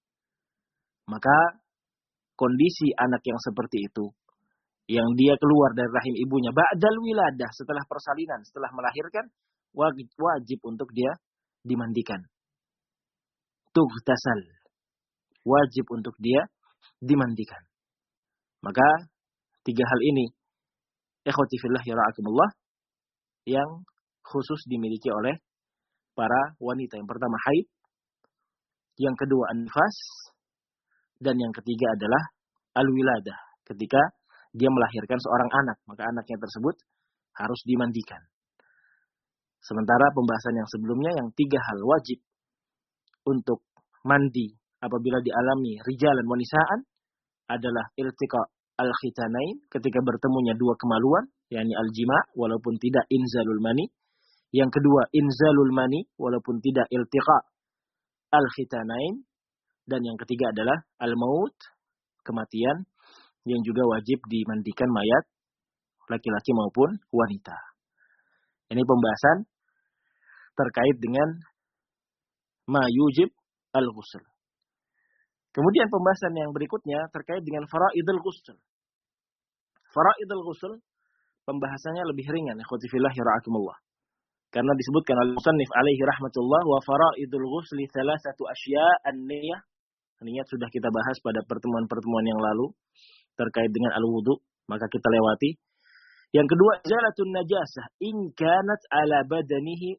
Maka kondisi anak yang seperti itu, yang dia keluar dari rahim ibunya ba'dal wiladah, setelah persalinan, setelah melahirkan, wajib, wajib untuk dia dimandikan. Tughtasal. Wajib untuk dia dimandikan. Maka tiga hal ini, ikhwati fillah ya ra'akumullah, yang khusus dimiliki oleh para wanita. Yang pertama haid, yang kedua an-nifas, dan yang ketiga adalah al-wiladah. Ketika dia melahirkan seorang anak, maka anaknya tersebut harus dimandikan. Sementara pembahasan yang sebelumnya, yang tiga hal wajib untuk mandi apabila dialami rijalan wa nisaan adalah iltiqa al-khitanain, ketika bertemunya dua kemaluan, yakni al-jima' walaupun tidak inzalul mani. Yang kedua inzalul mani walaupun tidak iltiqa al-khitanain. Dan yang ketiga adalah al-maut, kematian, yang juga wajib dimandikan mayat laki-laki maupun wanita. Ini pembahasan terkait dengan ma yujib al-ghusl. Kemudian pembahasan yang berikutnya terkait dengan faraidul ghusl. Faraidul ghusl pembahasannya lebih ringan, ikhwati fillah ya ra'akumullah. Karena disebutkan al-musannif alaihi rahmatullah wa faraidul ghusli thalathatu asya' an-niyah. Niat sudah kita bahas pada pertemuan-pertemuan yang lalu terkait dengan al-wudu, maka kita lewati. Yang kedua, izalatun najasah in kanat ala badanihi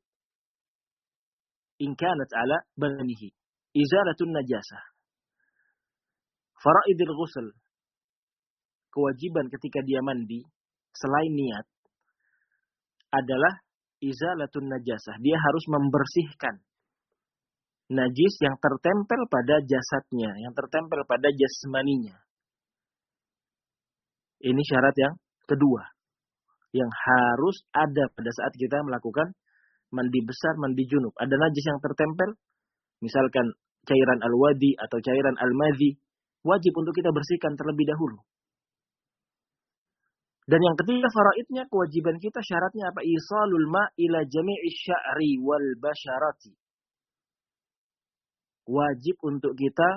in kanat ala badanihi. Izalatun najasah. Faraidul ghusl, kewajiban ketika dia mandi selain niat adalah izalatun najasah. Dia harus membersihkan najis yang tertempel pada jasadnya, yang tertempel pada jasmaninya. Ini syarat yang kedua, yang harus ada pada saat kita melakukan mandi besar, mandi junub. Ada najis yang tertempel, misalkan cairan al-wadi atau cairan al-madhi, wajib untuk kita bersihkan terlebih dahulu. Dan yang ketiga faraidnya, kewajiban kita, syaratnya apa? Isalul ma ila jami'i sya'ri wal basyarati. Wajib untuk kita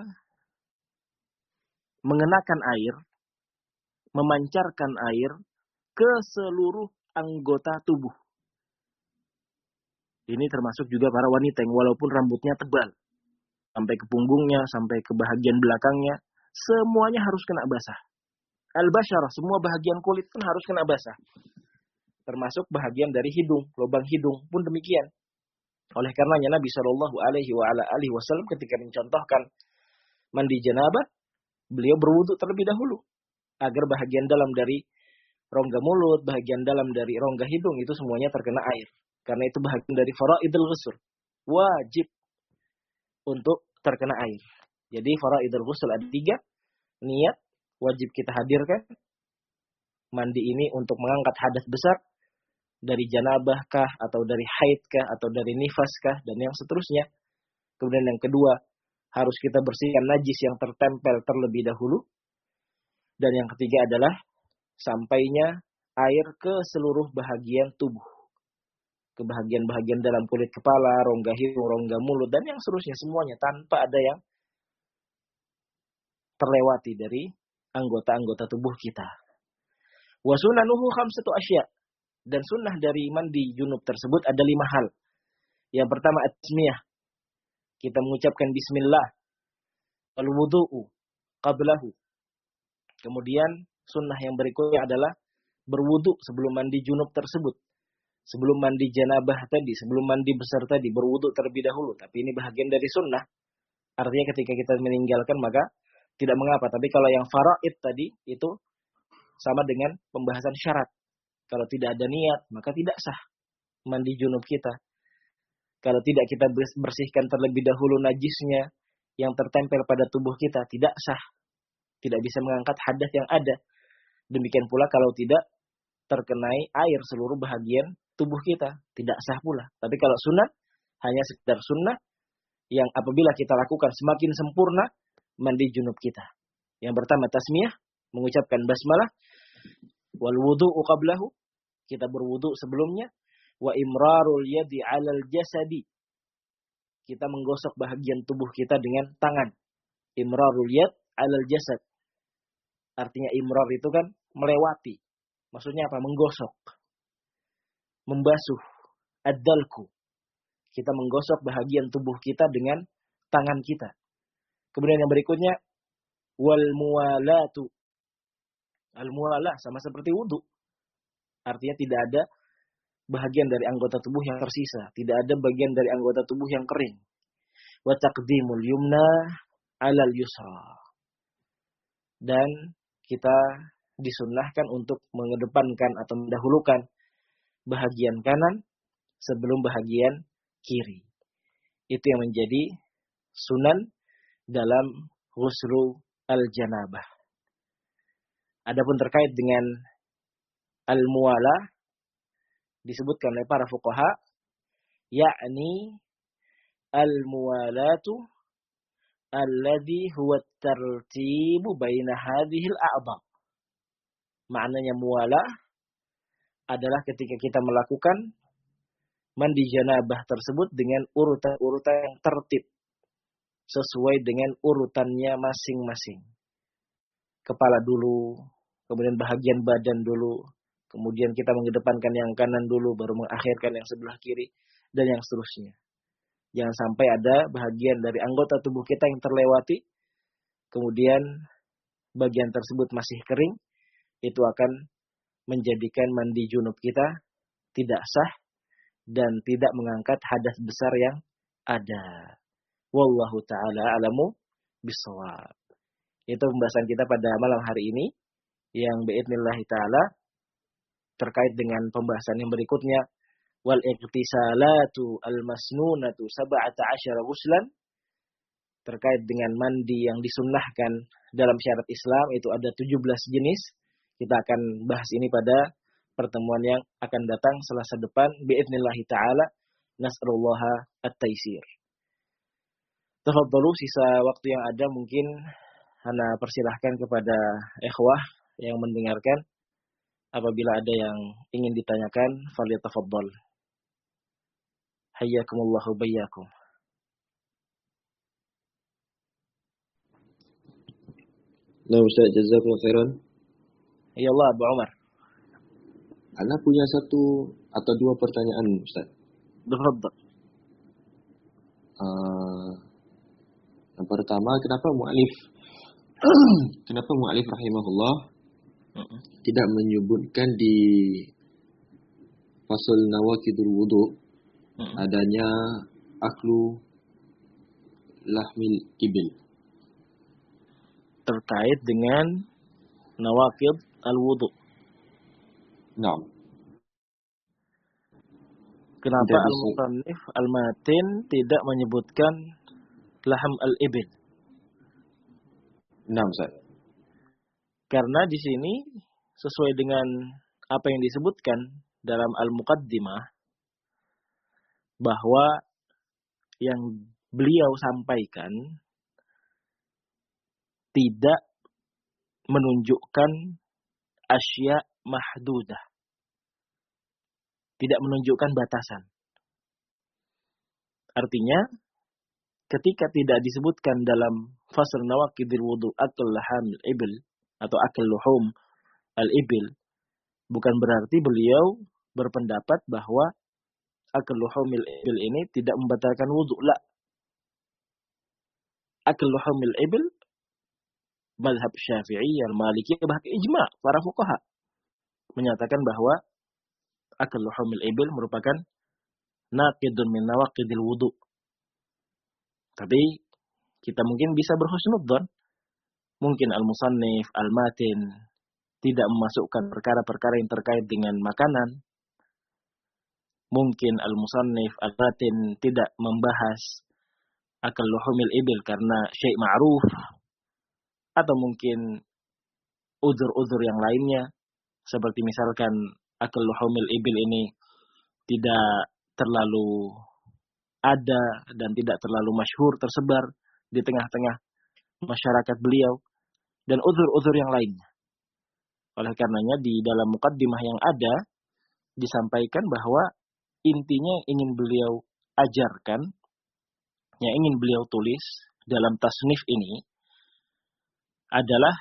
mengenakan air, memancarkan air ke seluruh anggota tubuh. Ini termasuk juga para wanita yang walaupun rambutnya tebal, sampai ke punggungnya, sampai ke bahagian belakangnya, semuanya harus kena basah. Al-basyarah, semua bahagian kulit pun harus kena basah. Termasuk bahagian dari hidung, lubang hidung pun demikian. Oleh karenanya Nabi Shallallahu Alaihi Wasallam ketika mencontohkan mandi janabah, beliau berwudu terlebih dahulu agar bahagian dalam dari rongga mulut, bahagian dalam dari rongga hidung itu semuanya terkena air. Karena itu bahagian dari faraidul ghusl, wajib untuk terkena air. Jadi faraidul ghusl ada tiga. Niat wajib kita hadirkan. Mandi ini untuk mengangkat hadas besar dari janabah kah, atau dari haid kah, atau dari nifas kah, dan yang seterusnya. Kemudian yang kedua, harus kita bersihkan najis yang tertempel terlebih dahulu. Dan yang ketiga adalah sampainya air ke seluruh bahagian tubuh. Ke bahagian-bahagian dalam kulit kepala, rongga hidung, rongga mulut, dan yang seterusnya semuanya. Tanpa ada yang terlewati dari anggota-anggota tubuh kita. Wa sunanuhu khamsatu asya'. Dan sunnah dari mandi junub tersebut ada lima hal. Yang pertama at-tasmiyah. Kita mengucapkan bismillah. Al-wudu'u qablahu. Kemudian sunnah yang berikutnya adalah berwudu sebelum mandi junub tersebut. Sebelum mandi janabah tadi, sebelum mandi besar tadi, berwudu terlebih dahulu. Tapi ini bahagian dari sunnah. Artinya ketika kita meninggalkan maka tidak mengapa. Tapi kalau yang faraid tadi itu sama dengan pembahasan syarat. Kalau tidak ada niat, maka tidak sah mandi junub kita. Kalau tidak kita bersihkan terlebih dahulu najisnya yang tertempel pada tubuh kita, tidak sah. Tidak bisa mengangkat hadas yang ada. Demikian pula kalau tidak terkenai air seluruh bahagian tubuh kita, tidak sah pula. Tapi kalau sunat, hanya sekedar sunnah yang apabila kita lakukan semakin sempurna mandi junub kita. Yang pertama tasmiyah, mengucapkan basmalah, wal wudu'u qablahu, kita berwudu sebelumnya, wa imrarul yadi 'alal jasadi, kita menggosok bahagian tubuh kita dengan tangan. Imrarul yad 'alal jasad, artinya imrar itu kan melewati. Maksudnya apa? Menggosok, membasuh. Ad-dalku, kita menggosok bahagian tubuh kita dengan tangan kita. Kemudian yang berikutnya wal muwalatu. Al-muwalah sama seperti wudu. Artinya tidak ada bahagian dari anggota tubuh yang tersisa, tidak ada bagian dari anggota tubuh yang kering. Wa taqdimul yumna 'alal yusra. Dan kita disunnahkan untuk mengedepankan atau mendahulukan bahagian kanan sebelum bahagian kiri. Itu yang menjadi sunan dalam ghuslu al-janabah. Adapun terkait dengan al-muwalah disebutkan oleh para fuqaha, yakni al-muwalatu alladhi huwa at-tartibu baina hadhihi al-a'dha. Maknanya muwalah adalah ketika kita melakukan mandi janabah tersebut dengan urutan-urutan yang tertib sesuai dengan urutannya masing-masing. Kepala dulu, kemudian bahagian badan dulu, kemudian kita mengedepankan yang kanan dulu, baru mengakhirkan yang sebelah kiri, dan yang seterusnya. Jangan sampai ada bahagian dari anggota tubuh kita yang terlewati, kemudian bagian tersebut masih kering, itu akan menjadikan mandi junub kita tidak sah dan tidak mengangkat hadas besar yang ada. Wallahu ta'ala alamu bisawab. Itu pembahasan kita pada malam hari ini yang biidnillahi ta'ala terkait dengan pembahasan yang berikutnya, wal iqtisalatu al-masnunatu sab'ata asyara ghuslan, terkait dengan mandi yang disunnahkan dalam syariat Islam itu ada tujuh belas jenis. Kita akan bahas ini pada pertemuan yang akan datang Selasa depan biidnillahi ta'ala. Nas'alullaha at-taisir. Tafadhalu, sisa waktu yang ada mungkin ana persilahkan kepada ikhwah yang mendengarkan Apabila ada yang ingin ditanyakan, falyatafaddal. Hayyakumullahu bayyakum. Nah Ustaz, jazakumullah khairan. Ya Allah, Abu Umar. Ana punya satu atau dua pertanyaan Ustaz. Tafadhal. Uh, yang pertama, kenapa mu'alif kenapa mu'alif rahimahullah uh-uh. tidak menyebutkan di fasal nawaqidul wudu uh-uh. adanya aklu lahmil ibil terkait dengan nawaqid al-wudu. Nah. Kenapa al-musannif al-matin tidak menyebutkan lahm al-ibil? Nah, Ustaz. Karena di sini sesuai dengan apa yang disebutkan dalam al-muqaddimah bahwa yang beliau sampaikan tidak menunjukkan asya mahdudah. Tidak menunjukkan batasan. Artinya, ketika tidak disebutkan dalam fasal nawaqidil wudu akal lahamil ibil atau akal luhum al-ibil, bukan berarti beliau berpendapat bahwa akal luhumil ibil ini tidak membatalkan wudu. La. Akal luhumil ibil mazhab Syafi'i, al-Maliki, bahkan ijma' para fuqaha menyatakan bahwa akal luhumil ibil merupakan naqidun min nawaqidil wudu. Tapi kita mungkin bisa berhusnudzon. Mungkin al-musannif, al-matin tidak memasukkan perkara-perkara yang terkait dengan makanan. Mungkin al-musannif, al-matin tidak membahas akal luhumil ibil karena syai' ma'ruf. Atau mungkin uzur-uzur yang lainnya. Seperti misalkan akal luhumil ibil ini tidak terlalu ada dan tidak terlalu masyhur tersebar di tengah-tengah masyarakat beliau dan uzur-uzur yang lainnya. Oleh karenanya di dalam muqaddimah yang ada disampaikan bahwa intinya yang ingin beliau ajarkan, yang ingin beliau tulis dalam tasnif ini adalah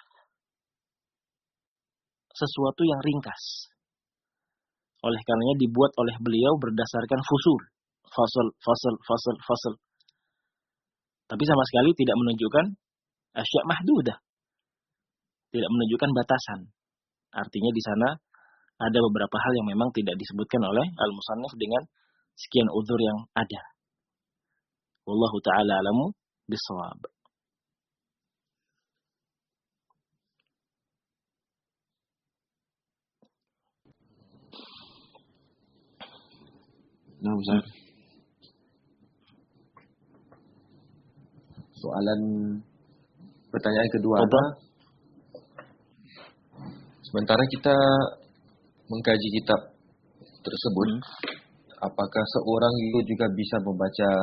sesuatu yang ringkas. Oleh karenanya dibuat oleh beliau berdasarkan fusul. Fasal, fasal, fasal, fasal. Tapi sama sekali tidak menunjukkan asya' mahdudah. Tidak menunjukkan batasan. Artinya di sana ada beberapa hal yang memang tidak disebutkan oleh al-musannif dengan sekian uzur yang ada. Wallahu ta'ala alamu bisawab. Nah, Ustaz. Hmm. Soalan pertanyaan kedua adalah, sementara kita mengkaji kitab tersebut, hmm. apakah seorang itu juga bisa membaca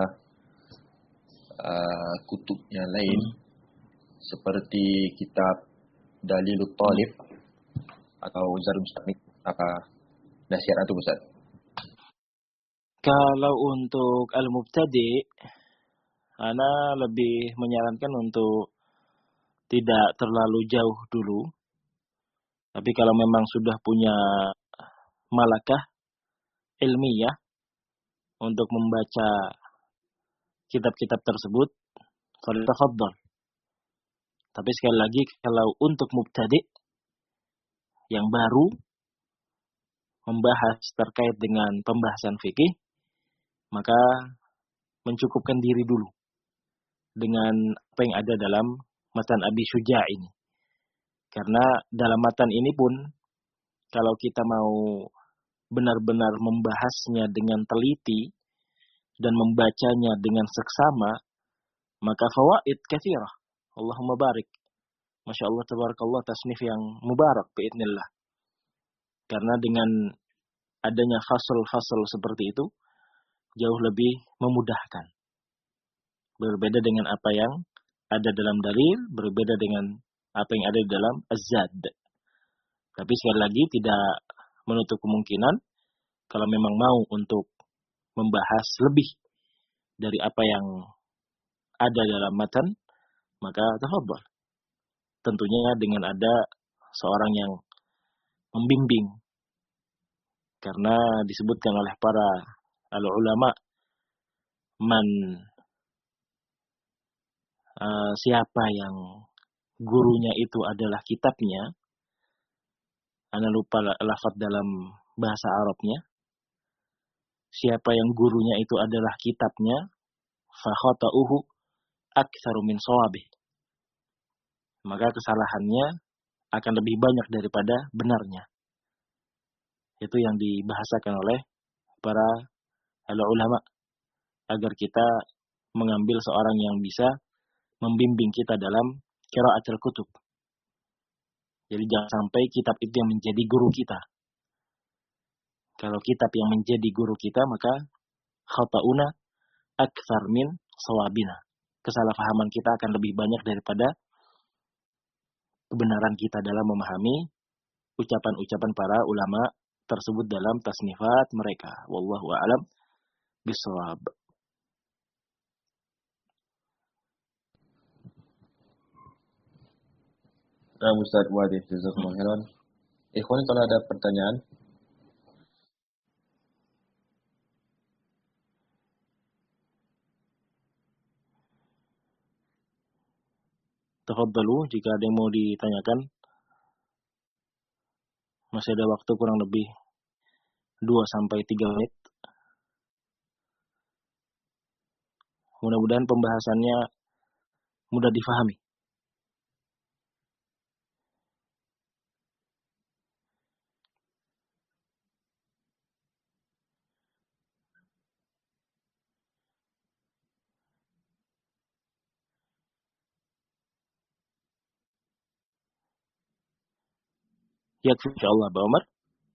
uh, kutub yang lain, hmm. seperti kitab Dalilut Talib atau Zadul Mustaqni? Apa nasihat antum, Ustaz? Kalau untuk al-mubtadi', ana lebih menyarankan untuk tidak terlalu jauh dulu. Tapi kalau memang sudah punya malakah ilmiah untuk membaca kitab-kitab tersebut, falyatafaddal. Tapi sekali lagi, kalau untuk mubtadi' yang baru membahas terkait dengan pembahasan fikih, maka mencukupkan diri dulu dengan apa yang ada dalam matan Abi Syuja' ini. Karena dalam matan ini pun, kalau kita mau benar-benar membahasnya dengan teliti dan membacanya dengan seksama, maka fawaid katsirah. Allahumma barik. Masya Allah, tabarakallah, tasnif yang mubarak biidznillah. Karena dengan adanya fasal-fasal seperti itu, jauh lebih memudahkan. Berbeda dengan apa yang ada dalam dalil, berbeda dengan apa yang ada dalam az-zad. Tapi sekali lagi tidak menutup kemungkinan kalau memang mau untuk membahas lebih dari apa yang ada dalam matan, maka tafadhol. Tentunya dengan ada seorang yang membimbing. Karena disebutkan oleh para al-ulama, man uh, siapa yang gurunya itu adalah kitabnya, ana lupa lafaz dalam bahasa Arabnya, siapa yang gurunya itu adalah kitabnya, fa khata'uhu aktsaru min shawabih, maka kesalahannya akan lebih banyak daripada benarnya. Itu yang dibahasakan oleh para ulama agar kita mengambil seorang yang bisa membimbing kita dalam qiraatul kutub. Jadi jangan sampai kitab itu yang menjadi guru kita. Kalau kitab yang menjadi guru kita, maka khata'una aktsar min shawabina. Kesalahpahaman kita akan lebih banyak daripada kebenaran kita dalam memahami ucapan-ucapan para ulama tersebut dalam tasnifat mereka. Wallahu a'lam bishawab. Nah, Ustaz Wadih, jazakumullah khairan. Ikhwan, kalau ada pertanyaan, tafadhalu jika ada yang mau ditanyakan. Masih ada waktu kurang lebih dua sampai tiga menit. Mudah-mudahan pembahasannya mudah difahami. Yakfi insyaallah Pak Umar.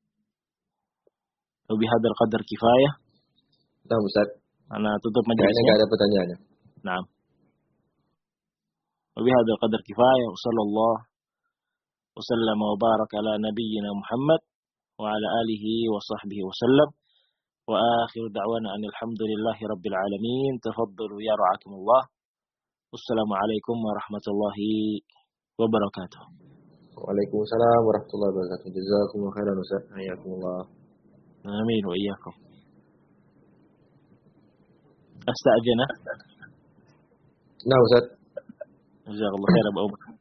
Wabihadzal qadar kifayah. nah Ustaz, Ana tutup kayaknya majelisnya. nggak ada pertanyaannya. Naam. Wabihadzal qadar kifayah. Wassallallahu wasallam wa baraka ala nabiyyina Muhammad wa ala alihi wa sahbihi wasallam. Wa akhiru da'wana alhamdulillahi rabbil alamin. Tafaddalu ya ra'akumullah. Wassalamualaikum warahmatullahi wabarakatuh. Waalaikumsalam warahmatullahi wabarakatuh. Jazakumullah khairan Ustaz. Hayakumullah. Amin wa iyyakum. Astagfirullah. Nah Ustaz. Jazakallahu khairan Pak Umar.